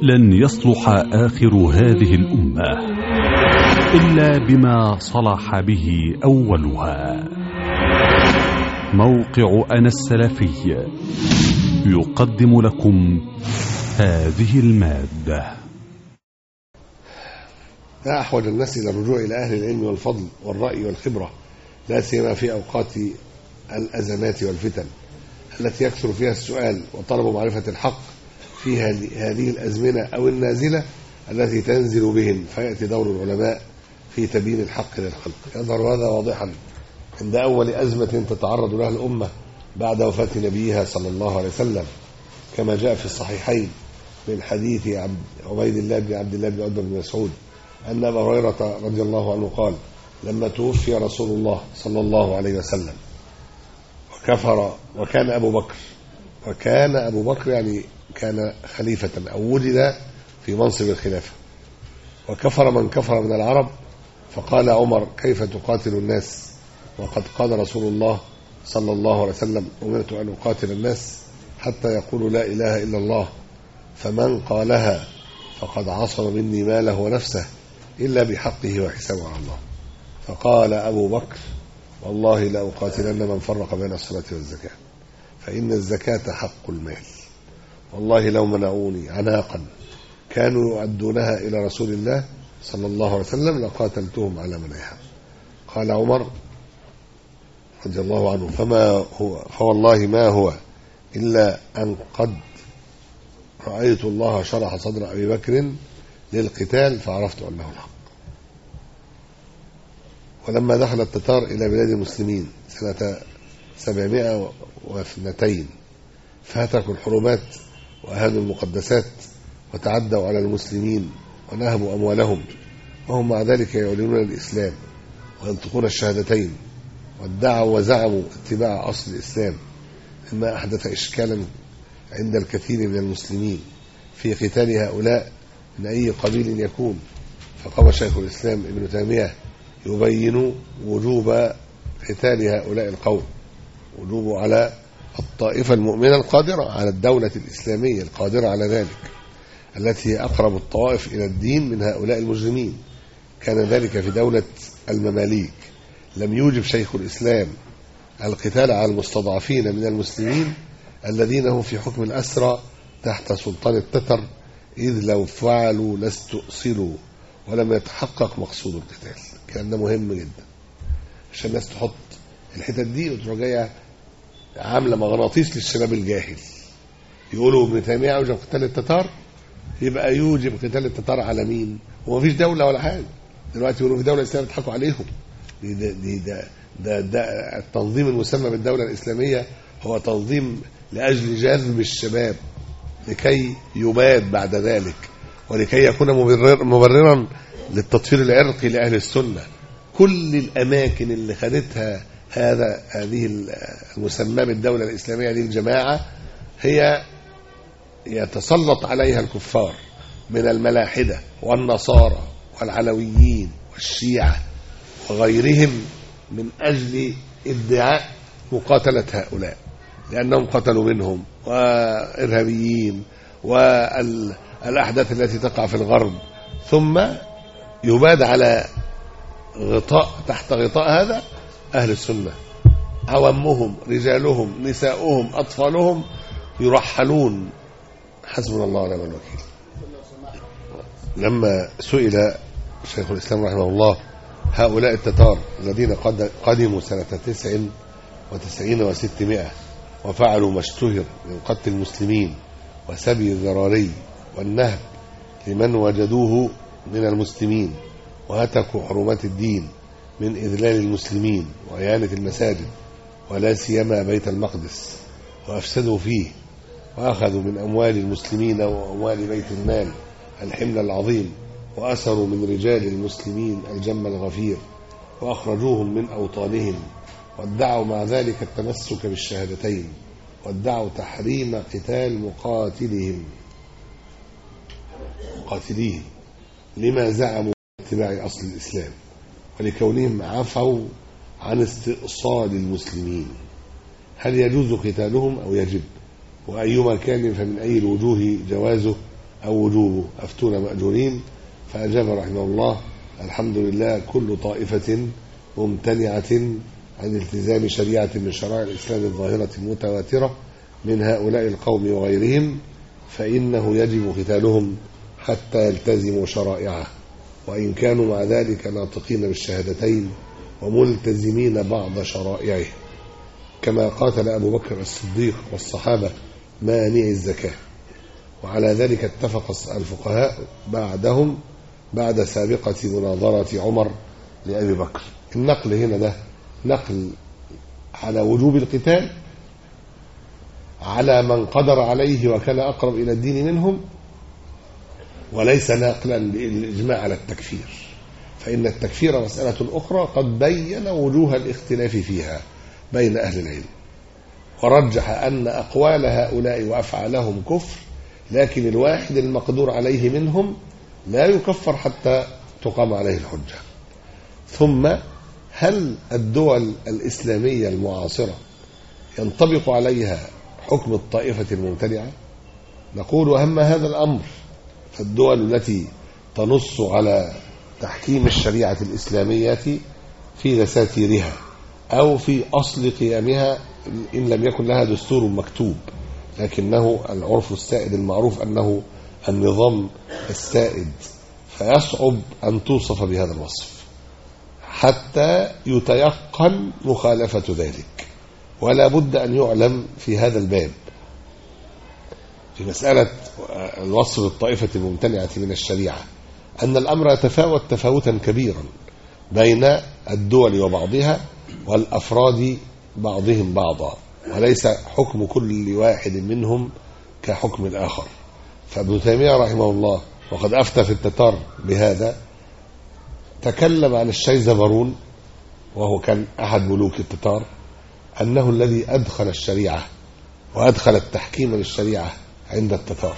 لن يصلح آخر هذه الأمة إلا بما صلح به أولها. موقع أنا السلفي يقدم لكم هذه المادة. لا أحوج الناس إلى الرجوع إلى أهل العلم والفضل والرأي والخبرة، لا سيما في أوقات الأزمات والفتن التي يكثر فيها السؤال وطلب معرفة الحق في هذه الأزمنة أو النازلة التي تنزل بهم، فيأتي دور العلماء في تبيين الحق للخلق. يظهر هذا واضحا عند أول أزمة تتعرض لها الأمة بعد وفاة نبيها صلى الله عليه وسلم، كما جاء في الصحيحين من حديث عبيد الله بن عبد الله بن عتبة بن مسعود أن أبا هريرة رضي الله عنه قال: لما توفي رسول الله صلى الله عليه وسلم وكفر وكان أبو بكر يعني كان خليفة أو وجد في منصب الخلافة، وكفر من كفر من العرب، فقال عمر: كيف تقاتل الناس وقد قال رسول الله صلى الله عليه وسلم: أمرت أن أقاتل الناس حتى يقولوا لا إله إلا الله، فمن قالها فقد عصم مني ماله ونفسه إلا بحقه وحسابه على الله. فقال أبو بكر: والله لأقاتلن من فرق بين الصلاة والزكاة، فإن الزكاة حق المال، والله لو منعوني عناقا كانوا يؤدونها إلى رسول الله صلى الله عليه وسلم لقاتلتهم على منعها. قال عمر رضي الله عنه: فوالله ما هو إلا أن قد رأيت الله شرح صدر أبي بكر للقتال فعرفت أنه الحق. ولما دخل التتار إلى بلاد المسلمين سنة 702 فهتكوا الحرمات وأهانوا المقدسات وتعدوا على المسلمين ونهبوا أموالهم، وهم مع ذلك يعلنون الإسلام وينطقون الشهادتين، وادعوا وزعموا اتباع أصل الإسلام، مما أحدث إشكالا عند الكثير من المسلمين في قتال هؤلاء من أي قبيل يكون. فقام شيخ الإسلام ابن تيمية يبين وجوب قتال هؤلاء القوم، وجوب على الطائفة المؤمنة القادرة على الدولة الإسلامية القادرة على ذلك، التي هي أقرب الطوائف إلى الدين من هؤلاء المجرمين. كان ذلك في دولة المماليك. لم يوجب شيخ الإسلام القتال على المستضعفين من المسلمين الذين هم في حكم الأسرى تحت سلطان التتر، إذ لو فعلوا لاستؤصلوا ولم يتحقق مقصود القتال. كان ده مهم جدا عشان الناس تحط الحتت دي وتروح جايه عامله مغناطيس للشباب الجاهل. يقولوا ابن تيميه يوجب قتال التتار، يبقى يوجب قتال التتار على مين؟ ومفيش دوله ولا حاجه. دلوقتي يقولوا في دوله اسلاميه بيضحكوا عليهم. ده التنظيم المسمى بالدوله الاسلاميه هو تنظيم لاجل جذب الشباب لكي يباد بعد ذلك، ولكي يكون مبررا للتطهير العرقي لأهل السنة. كل الأماكن اللي خدتها هذه المسمى بالدولة الإسلامية دي الجماعة هي يتسلط عليها الكفار من الملاحدة والنصارى والعلويين والشيعة وغيرهم من أجل ادعاء مقاتلة هؤلاء، لأنهم قتلوا منهم وإرهابيين والأحداث التي تقع في الغرب، ثم يباد على تحت غطاء هذا أهل السنة، عوامهم رجالهم نساؤهم أطفالهم يرحلون. حسبنا الله ونعم الوكيل. لما سئل شيخ الإسلام رحمه الله هؤلاء التتار الذين قدموا سنة 99 و600 وفعلوا ما اشتهر من قتل المسلمين وسبي الذراري والنهب لمن وجدوه من المسلمين، وهتكوا حرمات الدين من إذلال المسلمين وإهانة المساجد ولا سيما بيت المقدس، وأفسدوا فيه وأخذوا من أموال المسلمين وأموال بيت المال الحمل العظيم، وأسروا من رجال المسلمين الجم الغفير وأخرجوهم من أوطانهم، وادعوا مع ذلك التمسك بالشهادتين، وادعوا تحريم قتال مقاتليهم لما زعموا اتباع أصل الإسلام، ولكونهم عفوا عن استئصال المسلمين. هل يجوز قتالهم أو يجب؟ وأيما كان فمن أي الوجوه جوازه أو وجوبه؟ أفتون مأجورين. فأجاب رحمه الله: الحمد لله، كل طائفة ممتنعة عن التزام شريعة من شرائع الإسلام الظاهرة المتواترة من هؤلاء القوم وغيرهم فإنه يجب قتالهم حتى يلتزموا شرائعه، وإن كانوا مع ذلك ناطقين بالشهادتين وملتزمين بعض شرائعه، كما قاتل أبو بكر الصديق والصحابة مانعي الزكاة. وعلى ذلك اتفق الفقهاء بعدهم بعد سابقة مناظرة عمر لأبي بكر. النقل هنا ده نقل على وجوب القتال على من قدر عليه وكان أقرب إلى الدين منهم، وليس نقلا للإجماع على التكفير، فإن التكفير مسألة أخرى قد بين وجوه الاختلاف فيها بين أهل العلم، ورجح أن أقوال هؤلاء وأفعالهم كفر، لكن الواحد المقدور عليه منهم لا يكفر حتى تقام عليه الحجة. ثم هل الدول الإسلامية المعاصرة ينطبق عليها حكم الطائفة الممتنعة؟ نقول: وأما هذا الأمر فالدول التي تنص على تحكيم الشريعة الإسلامية في دساتيرها أو في أصل قيامها، إن لم يكن لها دستور مكتوب، لكنه العرف السائد المعروف أنه النظام السائد، فيصعب أن توصف بهذا الوصف حتى يتيقن مخالفة ذلك. ولا بد أن يعلم في هذا الباب في مسألة الوصف بالطائفة الممتنعة من الشريعة أن الأمر يتفاوت تفاوتا كبيرا بين الدول وبعضها والأفراد بعضهم بعضا، وليس حكم كل واحد منهم كحكم الآخر. فابن تيمية رحمه الله وقد أفتى في التتار بهذا تكلم عن الشيزبرون، وهو كان أحد ملوك التتار، أنه الذي أدخل الشريعة وأدخل التحكيم للشريعة عند التتار،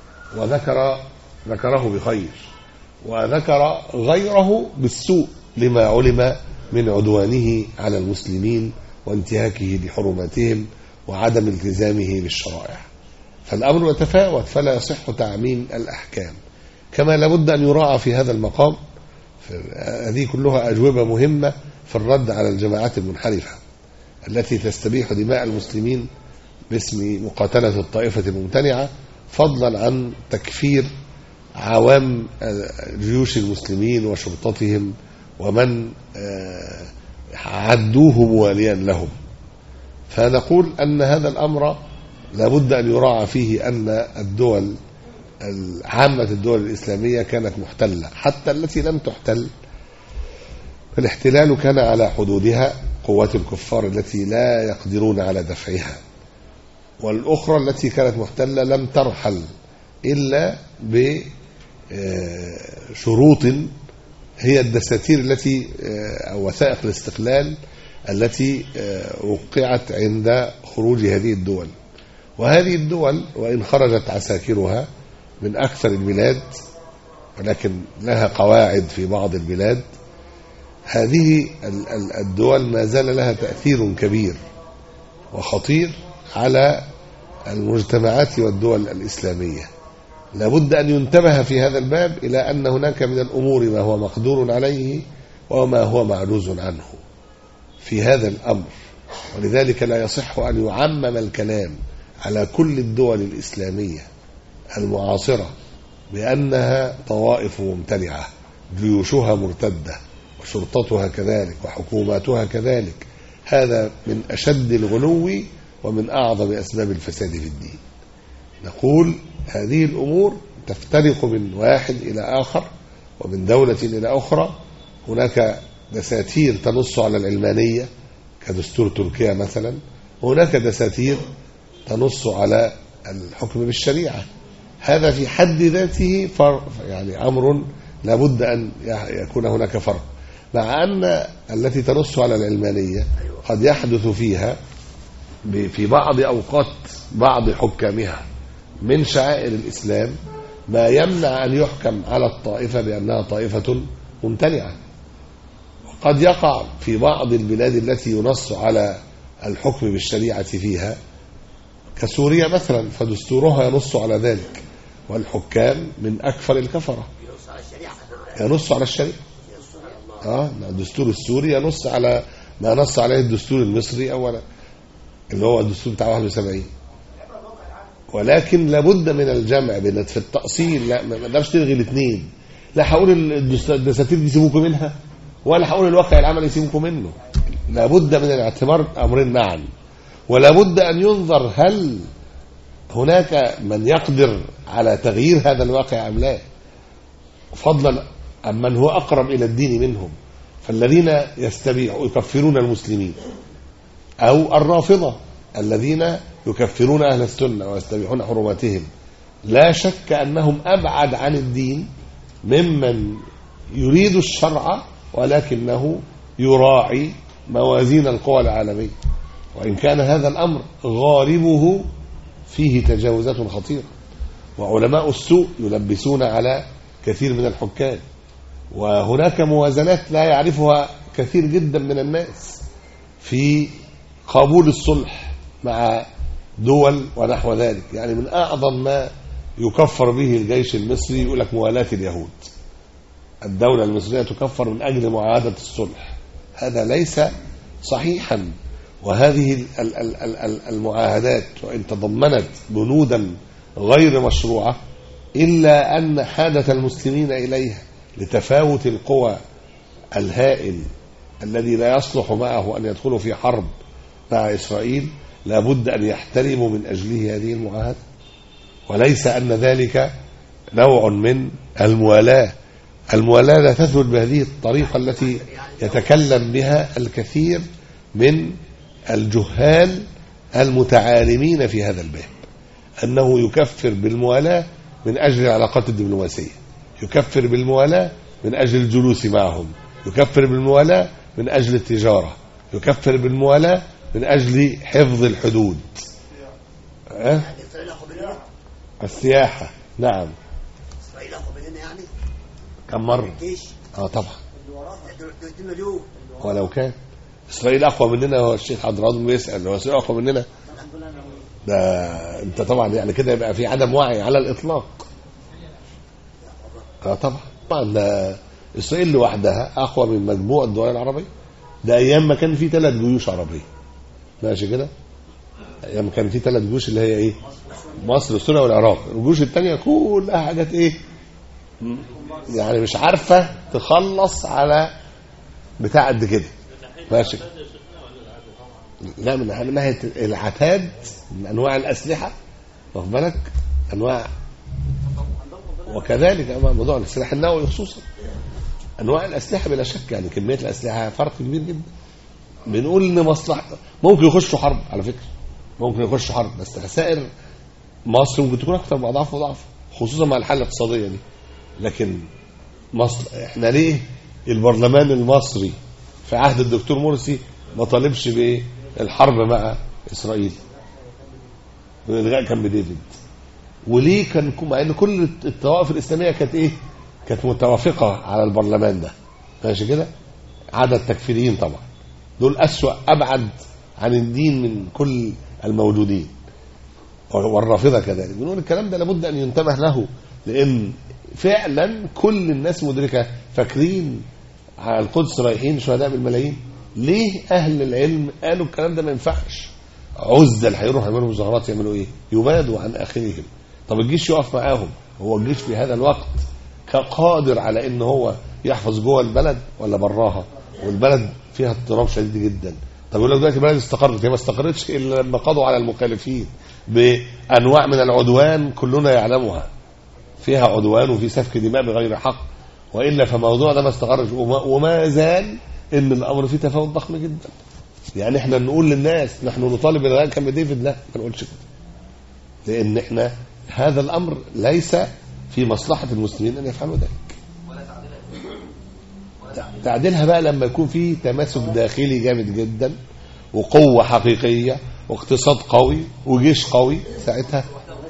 وذكره بخير، وذكر غيره بالسوء لما علم من عدوانه على المسلمين وانتهاكه لحرماتهم وعدم التزامه بالشرائع. فالأمر يتفاوت، فلا يصح تعميم الأحكام. كما لابد أن يراعى في هذا المقام، هذه كلها أجوبة مهمة في الرد على الجماعات المنحرفة التي تستبيح دماء المسلمين باسم مقاتلة الطائفة الممتنعة، فضلا عن تكفير عوام جيوش المسلمين وشرطتهم ومن عدوه مواليا لهم. فنقول أن هذا الأمر لابد أن يراعى فيه أن الدول عامة الدول الإسلامية كانت محتلة، حتى التي لم تحتل الاحتلال كان على حدودها قوات الكفار التي لا يقدرون على دفعها، والأخرى التي كانت محتلة لم ترحل إلا بشروط هي الدساتير التي أو وثائق الاستقلال التي وقعت عند خروج هذه الدول. وهذه الدول وإن خرجت عساكرها من أكثر البلاد، ولكن لها قواعد في بعض البلاد، هذه الدول ما زال لها تأثير كبير وخطير على المجتمعات والدول الإسلامية. لابد أن ينتبه في هذا الباب إلى أن هناك من الأمور ما هو مقدور عليه وما هو معجوز عنه في هذا الأمر، ولذلك لا يصح أن يعمم الكلام على كل الدول الإسلامية المعاصرة بأنها طوائف ممتنعة جيوشها مرتدة وشرطتها كذلك وحكوماتها كذلك. هذا من أشد الغلو ومن أعظم أسباب الفساد في الدين. نقول هذه الأمور تفترق من واحد إلى آخر ومن دولة إلى أخرى. هناك دساتير تنص على العلمانية كدستور تركيا مثلا، وهناك دساتير تنص على الحكم بالشريعة. هذا في حد ذاته فرق، يعني أمر لابد أن يكون هناك فرق، مع أن التي تنص على العلمانية قد يحدث فيها في بعض أوقات بعض حكامها من شعائر الإسلام ما يمنع أن يحكم على الطائفة بأنها طائفة ممتنعة. وقد يقع في بعض البلاد التي ينص على الحكم بالشريعة فيها كسوريا مثلا، فدستورها ينص على ذلك، والحكام من أكفر الكفرة. ينص على الشريعة. الدستور السوري ينص على ما نص عليه الدستور المصري أولا اللي هو الدستور بتاع 71. ولكن لابد من الجمع بين في التأصيل. لا، ما نقدرش تلغي الاثنين. لا هقول الدساتير دي سيبوكم منها، ولا هقول الواقع العملي يسيبوكم منه. لابد من الاعتبار أمرين معا، ولابد أن ينظر هل هناك من يقدر على تغيير هذا الواقع أم لا، فضلا عن من هو أقرب إلى الدين منهم. فالذين يكفرون المسلمين أو الرافضة الذين يكفرون أهل السنة ويستبيحون حرماتهم، لا شك أنهم أبعد عن الدين ممن يريد الشرع ولكنه يراعي موازين القوى العالمية، وإن كان هذا الأمر غالبه فيه تجاوزات خطيرة. وعلماء السوء يلبسون على كثير من الحكام، وهناك موازنات لا يعرفها كثير جدا من الناس في قبول الصلح مع دول ونحو ذلك. يعني من أعظم ما يكفر به الجيش المصري يقول لك موالاة اليهود. الدولة المصرية تكفر من أجل معاهدة الصلح، هذا ليس صحيحا. وهذه المعاهدات وإن تضمنت بنودا غير مشروعة إلا أن حاجة المسلمين إليها لتفاوت القوى الهائل الذي لا يصلح معه أن يدخلوا في حرب مع إسرائيل لابد أن يحترموا من أجله هذه المعاهدة، وليس أن ذلك نوع من الموالاة. الموالاة لا تثبت بهذه الطريقة التي يتكلم بها الكثير من الجهال المتعالمين في هذا الباب، أنه يكفر بالموالاة من أجل العلاقات الدبلوماسية، يكفر بالموالاة من أجل الجلوس معهم، يكفر بالموالاة من أجل التجارة، يكفر بالموالاة من أجل حفظ الحدود. السياحة. نعم. إسرائيل أقوى مننا يعني كم مرة؟ طبعا. ولو كان إسرائيل أقوى مننا، هو الشيخ عبد الرازق بيسأل هو إسرائيل أقوى مننا؟ ده أنت طبعا يعني كده يبقى في عدم وعي على الإطلاق. طبعا ده إسرائيل لوحدها أقوى من مجموع الدول العربية. ده أيام ما كان في 3 جيوش عربية، ماشي كده؟ أيام ما كان في 3 جيوش اللي هي إيه؟ مصر وسوريا والعراق. الجيوش التانية كلها حاجات إيه؟ يعني مش عارفة تخلص على بتاع قد كده، ماشي. لا، من ناحية العتاد، من أنواع الأسلحة، واخد بالك؟ أنواع، وكذلك موضوع السلاح النووي خصوصا. أنواع الأسلحة بلا شك، يعني كمية الأسلحة فرق كبير جدا. بنقول إن مصلحة ممكن يخشوا حرب، على فكرة ممكن يخشوا حرب، بس خسائر مصر ممكن تكون أكثر بأضعاف وضعف، خصوصا مع الحالة الاقتصادية دي. لكن مصر، إحنا ليه البرلمان المصري في عهد الدكتور مرسي ما طالبش بإيه الحرب مع إسرائيل والإلغاء كامب ديفيد؟ وليه كان مع إن كل الطوائف الإسلامية كانت إيه؟ كانت متوافقة على البرلمان ده، ماشي كده؟ عدد تكفيريين طبعا، دول أسوأ أبعد عن الدين من كل الموجودين، والرافضة كذلك. بنقول الكلام ده لابد أن ينتبه له، لأن فعلا كل الناس مدركة. فاكرين على القدس رايحين شهداء بالملايين، ليه أهل العلم قالوا الكلام ده ما ينفعش؟ عزل هيروح يعملوا مظاهرات، يعملوا إيه؟ يبادوا عن آخرهم. طب الجيش يقف معاهم، هو الجيش في هذا الوقت قادر على إن هو يحفظ جوه البلد ولا براها؟ والبلد فيها اضطراب شديد جدا. طب يقول لك دلوقتي البلد استقرت، هي ما استقرتش إلا لما قضوا على المخالفين بأنواع من العدوان كلنا يعلمها، فيها عدوان وفي سفك دماء بغير حق، وإلا فموضوع ده ما استقرش، وما زال إن الأمر فيه تفاوت ضخم جدا. يعني احنا نقول للناس نحن نطالب بإلغاء كامب ديفيد، لا ما نقولش كده، لأن احنا هذا الأمر ليس في مصلحة المسلمين أن يفعلوا ذلك. تعديلها بقى لما يكون في تماسك داخلي جامد جدا، وقوة حقيقية، واقتصاد قوي، وجيش قوي، ساعتها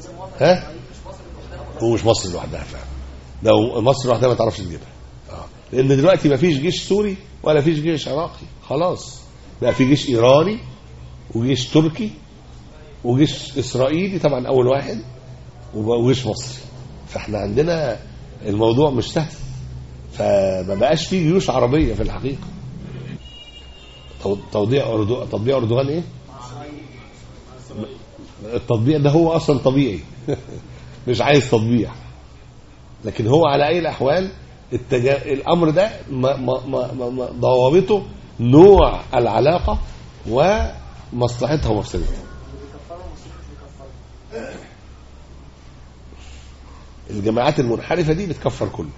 ومش مصر لوحدها فعلا. لو مصر لوحدها ما تعرفش تجيبها، لأن دلوقتي ما فيش جيش سوري ولا فيش جيش عراقي، خلاص بقى في جيش إيراني وجيش تركي وجيش إسرائيلي طبعا أول واحد، وجيش مصري. فاحنا عندنا الموضوع مش سهل، فما بقاش فيه جيوش عربية في الحقيقة. تطبيع أردوغان إيه؟ التطبيع ده هو أصلا طبيعي مش عايز تطبيع، لكن هو على أي الأحوال الأمر ده ضوابطه نوع العلاقة ومصلحتها ومفسدتها. الجماعات المنحرفة دي بتكفر كله.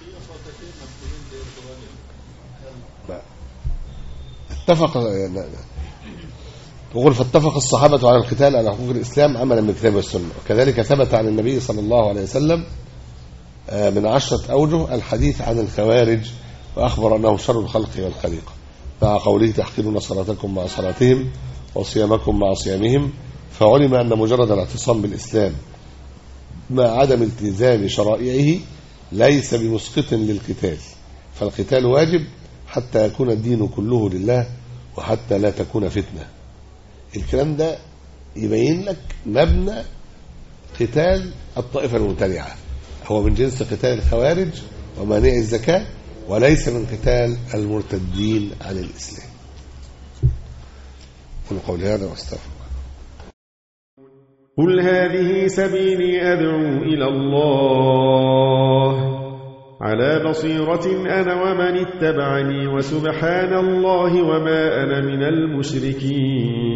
تقول فاتفق الصحابة على القتال على حقوق الإسلام عملا بالكتاب والسنة، وكذلك ثبت عن النبي صلى الله عليه وسلم من 10 أوجه الحديث عن الخوارج، وأخبر أنهم شر الخلق والخليقة، مع قوله تحقرون صلاتكم مع صلاتهم وصيامكم مع صيامهم. فعلم أن مجرد الاعتصام بالإسلام مع عدم التزام شرائعه ليس بمسقط للقتال، فالقتال واجب حتى يكون الدين كله لله وحتى لا تكون فتنة. الكلام ده يبين لك مبنى قتال الطائفة المبتدعة، هو من جنس قتال الخوارج ومانع الزكاة، وليس من قتال المرتدين عن الإسلام. قل قولي هذا واستغفر. قل هذه سبيلي أدعو إلى الله على بصيرة أنا ومن اتبعني، وسبحان الله وما أنا من المشركين.